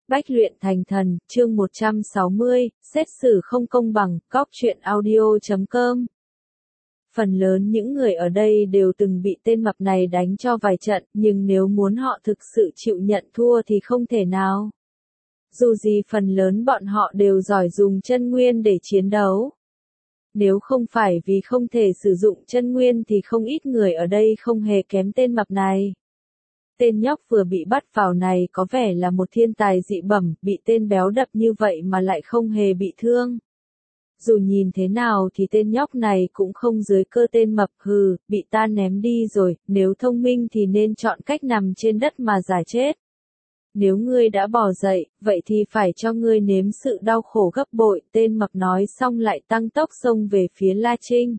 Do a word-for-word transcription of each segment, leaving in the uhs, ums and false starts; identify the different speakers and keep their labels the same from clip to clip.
Speaker 1: Bách luyện thành thần, chương một trăm sáu mươi, xét xử không công bằng, cóc truyện audio chấm com. Phần lớn những người ở đây đều từng bị tên mập này đánh cho vài trận, nhưng nếu muốn họ thực sự chịu nhận thua thì không thể nào. Dù gì phần lớn bọn họ đều giỏi dùng chân nguyên để chiến đấu. Nếu không phải vì không thể sử dụng chân nguyên thì không ít người ở đây không hề kém tên mập này. Tên nhóc vừa bị bắt vào này có vẻ là một thiên tài dị bẩm, bị tên béo đập như vậy mà lại không hề bị thương. Dù nhìn thế nào thì tên nhóc này cũng không dưới cơ tên mập, hừ, bị ta ném đi rồi, nếu thông minh thì nên chọn cách nằm trên đất mà giải chết. Nếu ngươi đã bò dậy, vậy thì phải cho ngươi nếm sự đau khổ gấp bội, tên mập nói xong lại tăng tốc xông về phía La Trinh.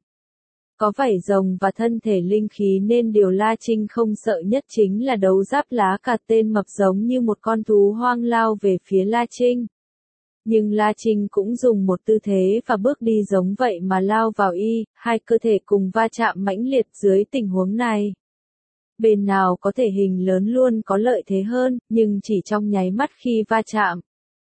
Speaker 1: Có vảy rồng và thân thể linh khí nên điều La Trinh không sợ nhất chính là đấu giáp lá cả, tên mập giống như một con thú hoang lao về phía La Trinh. Nhưng La Trinh cũng dùng một tư thế và bước đi giống vậy mà lao vào y, hai cơ thể cùng va chạm mãnh liệt dưới tình huống này. Bên nào có thể hình lớn luôn có lợi thế hơn, nhưng chỉ trong nháy mắt khi va chạm.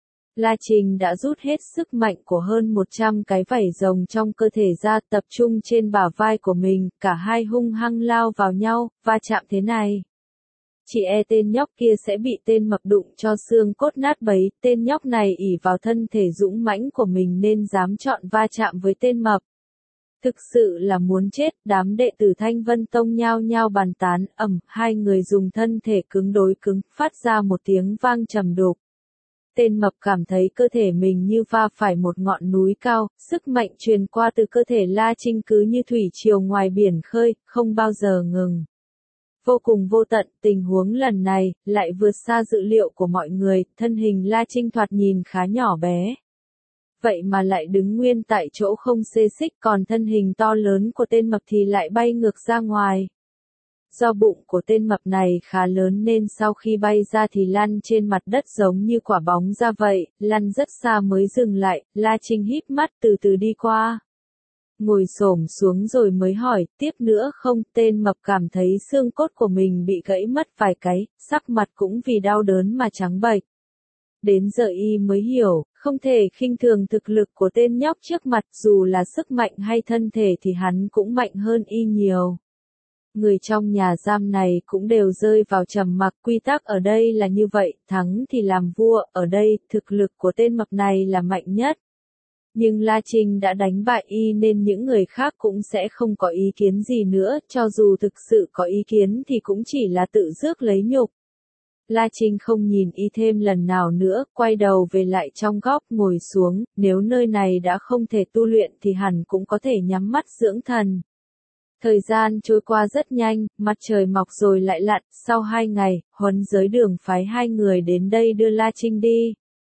Speaker 1: La Trinh đã rút hết sức mạnh của hơn một trăm cái vảy rồng trong cơ thể ra, tập trung trên bả vai của mình, cả hai hung hăng lao vào nhau, va chạm thế này. Chỉ e tên nhóc kia sẽ bị tên mập đụng cho xương cốt nát bấy, tên nhóc này ỷ vào thân thể dũng mãnh của mình nên dám chọn va chạm với tên mập. Thực sự là muốn chết, đám đệ tử Thanh Vân Tông nhao nhao bàn tán, ầm, hai người dùng thân thể cứng đối cứng, phát ra một tiếng vang trầm đục. Tên mập cảm thấy cơ thể mình như va phải một ngọn núi cao, sức mạnh truyền qua từ cơ thể La Trinh cứ như thủy triều ngoài biển khơi, không bao giờ ngừng. Vô cùng vô tận, tình huống lần này, lại vượt xa dự liệu của mọi người, thân hình La Trinh thoạt nhìn khá nhỏ bé. Vậy mà lại đứng nguyên tại chỗ không xê xích, còn thân hình to lớn của tên mập thì lại bay ngược ra ngoài. Do bụng của tên mập này khá lớn nên sau khi bay ra thì lăn trên mặt đất giống như quả bóng ra vậy, lăn rất xa mới dừng lại, La Trinh híp mắt từ từ đi qua. Ngồi xổm xuống rồi mới hỏi, tiếp nữa không, tên mập cảm thấy xương cốt của mình bị gãy mất vài cái, sắc mặt cũng vì đau đớn mà trắng bệch. Đến giờ y mới hiểu, không thể khinh thường thực lực của tên nhóc trước mặt, dù là sức mạnh hay thân thể thì hắn cũng mạnh hơn y nhiều. Người trong nhà giam này cũng đều rơi vào trầm mặc, quy tắc ở đây là như vậy, thắng thì làm vua, ở đây, thực lực của tên mập này là mạnh nhất. Nhưng La Trinh đã đánh bại y nên những người khác cũng sẽ không có ý kiến gì nữa, cho dù thực sự có ý kiến thì cũng chỉ là tự rước lấy nhục. La Trinh không nhìn y thêm lần nào nữa, quay đầu về lại trong góc ngồi xuống, nếu nơi này đã không thể tu luyện thì hẳn cũng có thể nhắm mắt dưỡng thần. Thời gian trôi qua rất nhanh, mặt trời mọc rồi lại lặn, sau hai ngày, huấn giới đường phái hai người đến đây đưa La Trinh đi.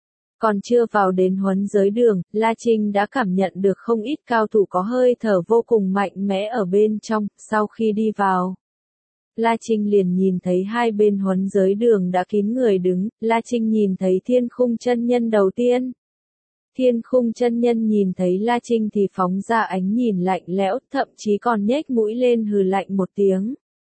Speaker 1: Còn chưa vào đến huấn giới đường, La Trinh đã cảm nhận được không ít cao thủ có hơi thở vô cùng mạnh mẽ ở bên trong, sau khi đi vào. La Trinh liền nhìn thấy hai bên huấn giới đường đã kín người đứng, La Trinh nhìn thấy Thiên Khung chân nhân đầu tiên. Thiên Khung chân nhân nhìn thấy La Trinh thì phóng ra ánh nhìn lạnh lẽo, thậm chí còn nhếch mũi lên hừ lạnh một tiếng.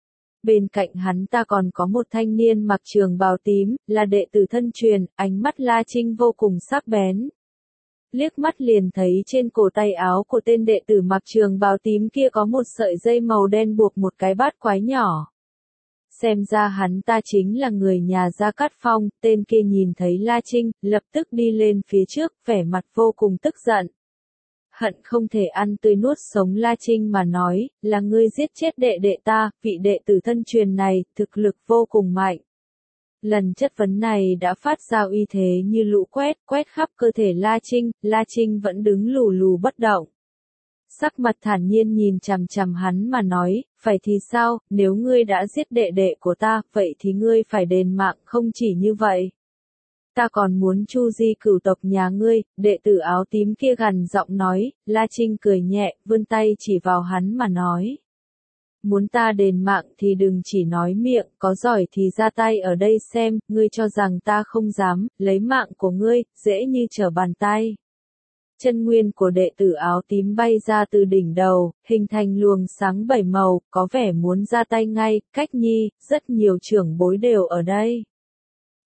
Speaker 1: Bên cạnh hắn ta còn có một thanh niên mặc trường bào tím, là đệ tử thân truyền, ánh mắt La Trinh vô cùng sắc bén. Liếc mắt liền thấy trên cổ tay áo của tên đệ tử mặc trường bào tím kia có một sợi dây màu đen buộc một cái bát quái nhỏ. Xem ra hắn ta chính là người nhà Gia Cát Phong, tên kia nhìn thấy La Trinh, lập tức đi lên phía trước, vẻ mặt vô cùng tức giận. Hận không thể ăn tươi nuốt sống La Trinh mà nói, là ngươi giết chết đệ đệ ta, vị đệ tử thân truyền này, thực lực vô cùng mạnh. Lần chất vấn này đã phát ra uy thế như lũ quét, quét khắp cơ thể La Trinh, La Trinh vẫn đứng lù lù bất động. Sắc mặt thản nhiên nhìn chằm chằm hắn mà nói, phải thì sao, nếu ngươi đã giết đệ đệ của ta, vậy thì ngươi phải đền mạng, không chỉ như vậy. Ta còn muốn chu di cửu tộc nhà ngươi, đệ tử áo tím kia gằn giọng nói, La Trinh cười nhẹ, vươn tay chỉ vào hắn mà nói. Muốn ta đền mạng thì đừng chỉ nói miệng, có giỏi thì ra tay ở đây xem, ngươi cho rằng ta không dám, lấy mạng của ngươi, dễ như trở bàn tay. Chân nguyên của đệ tử áo tím bay ra từ đỉnh đầu, hình thành luồng sáng bảy màu, có vẻ muốn ra tay ngay, Cách Nhi, rất nhiều trưởng bối đều ở đây.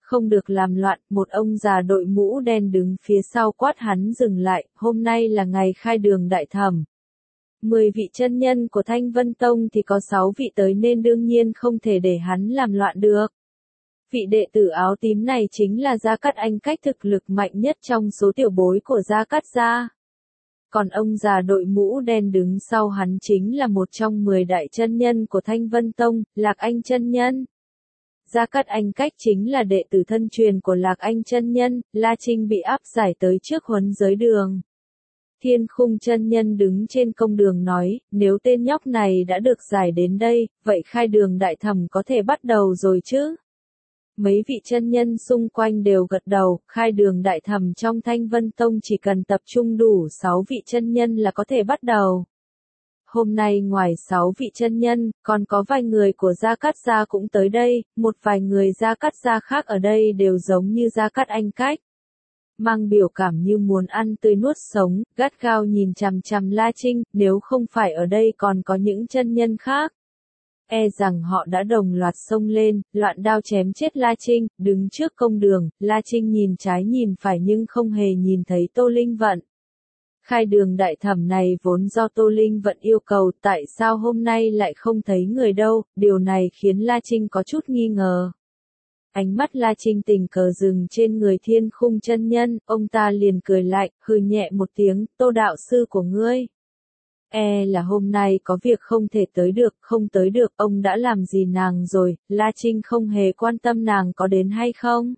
Speaker 1: Không được làm loạn, một ông già đội mũ đen đứng phía sau quát hắn dừng lại, hôm nay là ngày khai đường đại thẩm. Mười vị chân nhân của Thanh Vân Tông thì có sáu vị tới nên đương nhiên không thể để hắn làm loạn được. Vị đệ tử áo tím này chính là Gia Cát Anh Cách, thực lực mạnh nhất trong số tiểu bối của Gia Cát gia. Còn ông già đội mũ đen đứng sau hắn chính là một trong mười đại chân nhân của Thanh Vân Tông, Lạc Anh chân nhân. Gia Cát Anh Cách chính là đệ tử thân truyền của Lạc Anh chân nhân, La Trinh bị áp giải tới trước huấn giới đường. Thiên Khung chân nhân đứng trên công đường nói, nếu tên nhóc này đã được giải đến đây, vậy khai đường đại thẩm có thể bắt đầu rồi chứ? Mấy vị chân nhân xung quanh đều gật đầu, khai đường đại thẩm trong Thanh Vân Tông chỉ cần tập trung đủ sáu vị chân nhân là có thể bắt đầu. Hôm nay ngoài sáu vị chân nhân, còn có vài người của Gia Cát gia cũng tới đây, một vài người Gia Cát gia khác ở đây đều giống như Gia Cát Anh Cách. Mang biểu cảm như muốn ăn tươi nuốt sống, gắt gao nhìn chằm chằm La Trinh, nếu không phải ở đây còn có những chân nhân khác. E rằng họ đã đồng loạt xông lên, loạn đao chém chết La Trinh, đứng trước công đường, La Trinh nhìn trái nhìn phải nhưng không hề nhìn thấy Tô Linh Vận. Khai đường đại thẩm này vốn do Tô Linh Vận yêu cầu, tại sao hôm nay lại không thấy người đâu, điều này khiến La Trinh có chút nghi ngờ. Ánh mắt La Trinh tình cờ dừng trên người Thiên Khung chân nhân, ông ta liền cười lạnh, hừ nhẹ một tiếng, Tô đạo sư của ngươi. E là hôm nay có việc không thể tới được, không tới được, ông đã làm gì nàng rồi, La Trinh không hề quan tâm nàng có đến hay không.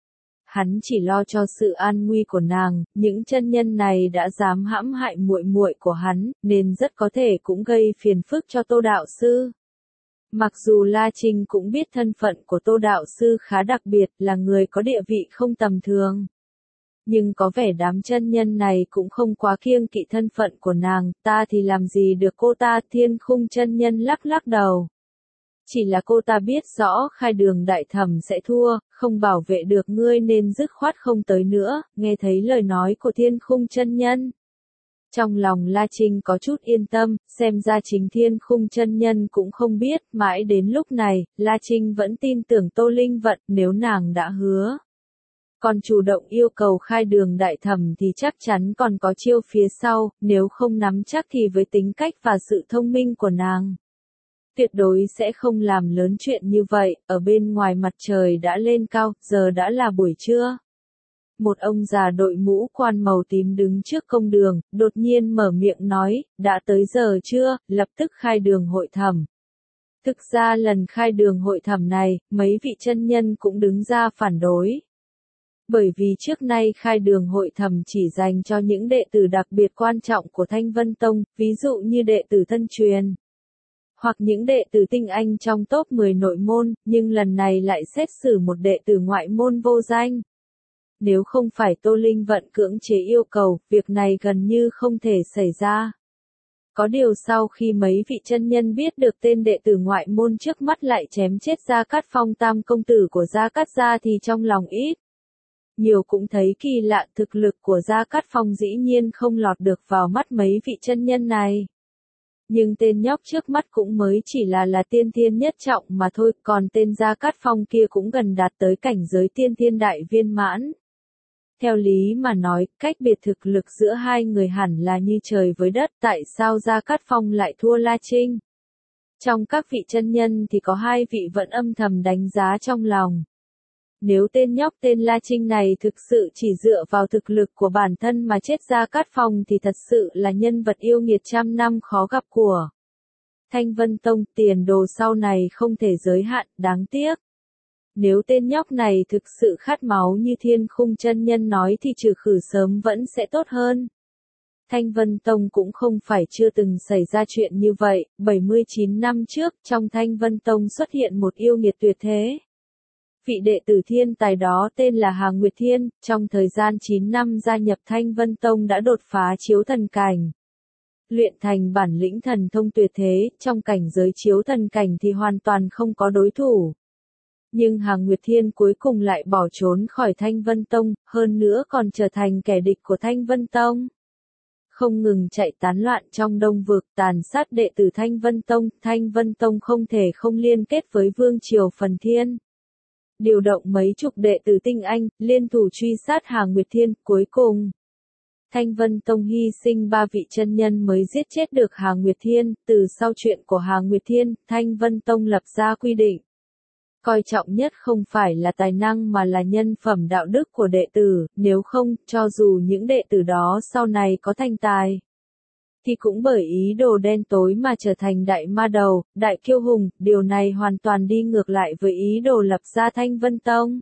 Speaker 1: Hắn chỉ lo cho sự an nguy của nàng, những chân nhân này đã dám hãm hại muội muội của hắn, nên rất có thể cũng gây phiền phức cho Tô đạo sư. Mặc dù La Trinh cũng biết thân phận của Tô đạo sư khá đặc biệt, là người có địa vị không tầm thường. Nhưng có vẻ đám chân nhân này cũng không quá kiêng kỵ thân phận của nàng, ta thì làm gì được cô ta. Thiên Khung chân nhân lắc lắc đầu. Chỉ là cô ta biết rõ khai đường đại thẩm sẽ thua, không bảo vệ được ngươi nên dứt khoát không tới nữa, nghe thấy lời nói của Thiên Khung chân nhân. Trong lòng La Trinh có chút yên tâm, xem ra chính Thiên Khung chân nhân cũng không biết, mãi đến lúc này, La Trinh vẫn tin tưởng Tô Linh Vận, nếu nàng đã hứa. Còn chủ động yêu cầu khai đường đại thẩm thì chắc chắn còn có chiêu phía sau, nếu không nắm chắc thì với tính cách và sự thông minh của nàng. Tuyệt đối sẽ không làm lớn chuyện như vậy, ở bên ngoài mặt trời đã lên cao, giờ đã là buổi trưa. Một ông già đội mũ quan màu tím đứng trước công đường, đột nhiên mở miệng nói, đã tới giờ chưa, lập tức khai đường hội thẩm. Thực ra lần khai đường hội thẩm này, mấy vị chân nhân cũng đứng ra phản đối. Bởi vì trước nay khai đường hội thẩm chỉ dành cho những đệ tử đặc biệt quan trọng của Thanh Vân Tông, ví dụ như đệ tử thân truyền. Hoặc những đệ tử tinh anh trong top mười nội môn, nhưng lần này lại xét xử một đệ tử ngoại môn vô danh. Nếu không phải Tô Linh Vận cưỡng chế yêu cầu, việc này gần như không thể xảy ra. Có điều sau khi mấy vị chân nhân biết được tên đệ tử ngoại môn trước mắt lại chém chết Gia Cát Phong tam công tử của Gia Cát gia thì trong lòng ít. Nhiều cũng thấy kỳ lạ, thực lực của Gia Cát Phong dĩ nhiên không lọt được vào mắt mấy vị chân nhân này. Nhưng tên nhóc trước mắt cũng mới chỉ là là tiên thiên nhất trọng mà thôi, còn tên Gia Cát Phong kia cũng gần đạt tới cảnh giới tiên thiên đại viên mãn. Theo lý mà nói, cách biệt thực lực giữa hai người hẳn là như trời với đất, tại sao Gia Cát Phong lại thua La Trinh? Trong các vị chân nhân thì có hai vị vẫn âm thầm đánh giá trong lòng. Nếu tên nhóc tên La Trinh này thực sự chỉ dựa vào thực lực của bản thân mà chết Gia Cát Phong thì thật sự là nhân vật yêu nghiệt trăm năm khó gặp của Thanh Vân Tông, tiền đồ sau này không thể giới hạn, đáng tiếc. Nếu tên nhóc này thực sự khát máu như Thiên Khung chân nhân nói thì trừ khử sớm vẫn sẽ tốt hơn. Thanh Vân Tông cũng không phải chưa từng xảy ra chuyện như vậy, bảy mươi chín năm trước, trong Thanh Vân Tông xuất hiện một yêu nghiệt tuyệt thế. Vị đệ tử thiên tài đó tên là Hà Nguyệt Thiên, trong thời gian chín năm gia nhập Thanh Vân Tông đã đột phá chiếu thần cảnh. Luyện thành bản lĩnh thần thông tuyệt thế, trong cảnh giới chiếu thần cảnh thì hoàn toàn không có đối thủ. Nhưng Hà Nguyệt Thiên cuối cùng lại bỏ trốn khỏi Thanh Vân Tông, hơn nữa còn trở thành kẻ địch của Thanh Vân Tông. Không ngừng chạy tán loạn trong Đông Vực, tàn sát đệ tử Thanh Vân Tông, Thanh Vân Tông không thể không liên kết với Vương Triều Phần Thiên. điều động mấy chục đệ tử tinh anh, liên thủ truy sát Hà Nguyệt Thiên, cuối cùng. Thanh Vân Tông hy sinh ba vị chân nhân mới giết chết được Hà Nguyệt Thiên, từ sau chuyện của Hà Nguyệt Thiên, Thanh Vân Tông lập ra quy định. Coi trọng nhất không phải là tài năng mà là nhân phẩm đạo đức của đệ tử, nếu không, cho dù những đệ tử đó sau này có thành tài, thì cũng bởi ý đồ đen tối mà trở thành đại ma đầu, đại kiêu hùng, điều này hoàn toàn đi ngược lại với ý đồ lập ra Thanh Vân Tông.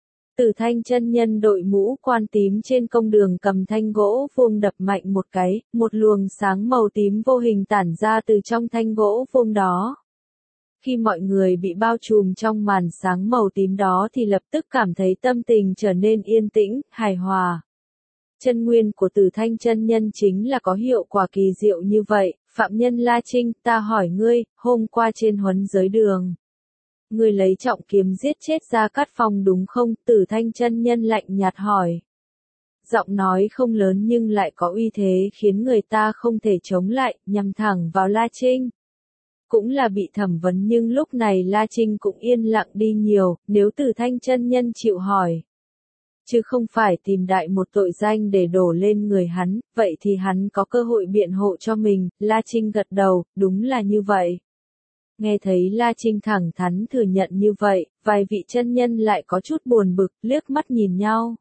Speaker 1: Tử Thanh chân nhân đội mũ quan tím trên công đường cầm thanh gỗ vuông đập mạnh một cái, một luồng sáng màu tím vô hình tản ra từ trong thanh gỗ vuông đó. Khi mọi người bị bao trùm trong màn sáng màu tím đó thì lập tức cảm thấy tâm tình trở nên yên tĩnh, hài hòa. Chân nguyên của Tử Thanh chân nhân chính là có hiệu quả kỳ diệu như vậy. Phạm nhân La Trinh, ta hỏi ngươi, hôm qua trên huấn giới đường, ngươi lấy trọng kiếm giết chết Gia Cát Phong đúng không? Tử Thanh chân nhân lạnh nhạt hỏi. Giọng nói không lớn nhưng lại có uy thế khiến người ta không thể chống lại, nhằm thẳng vào La Trinh. Cũng là bị thẩm vấn nhưng lúc này La Trinh cũng yên lặng đi nhiều, nếu Tử Thanh chân nhân chịu hỏi, chứ không phải tìm đại một tội danh để đổ lên người hắn, vậy thì hắn có cơ hội biện hộ cho mình. La Trinh gật đầu, đúng là như vậy. Nghe thấy La Trinh thẳng thắn thừa nhận như vậy, vài vị chân nhân lại có chút buồn bực, liếc mắt nhìn nhau.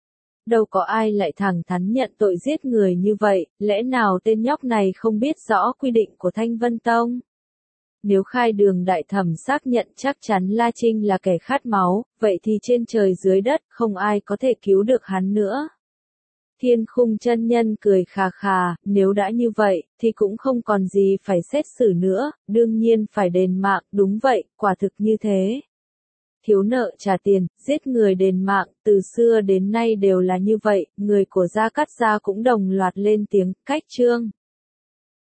Speaker 1: Đâu có ai lại thẳng thắn nhận tội giết người như vậy, lẽ nào tên nhóc này không biết rõ quy định của Thanh Vân Tông? Nếu khai đường đại thẩm xác nhận chắc chắn La Trinh là kẻ khát máu, vậy thì trên trời dưới đất không ai có thể cứu được hắn nữa. Thiên Khung chân nhân cười khà khà, nếu đã như vậy, thì cũng không còn gì phải xét xử nữa, đương nhiên phải đền mạng, đúng vậy, quả thực như thế. Thiếu nợ trả tiền, giết người đền mạng, từ xưa đến nay đều là như vậy, người của Gia Cát gia cũng đồng loạt lên tiếng, cách chương.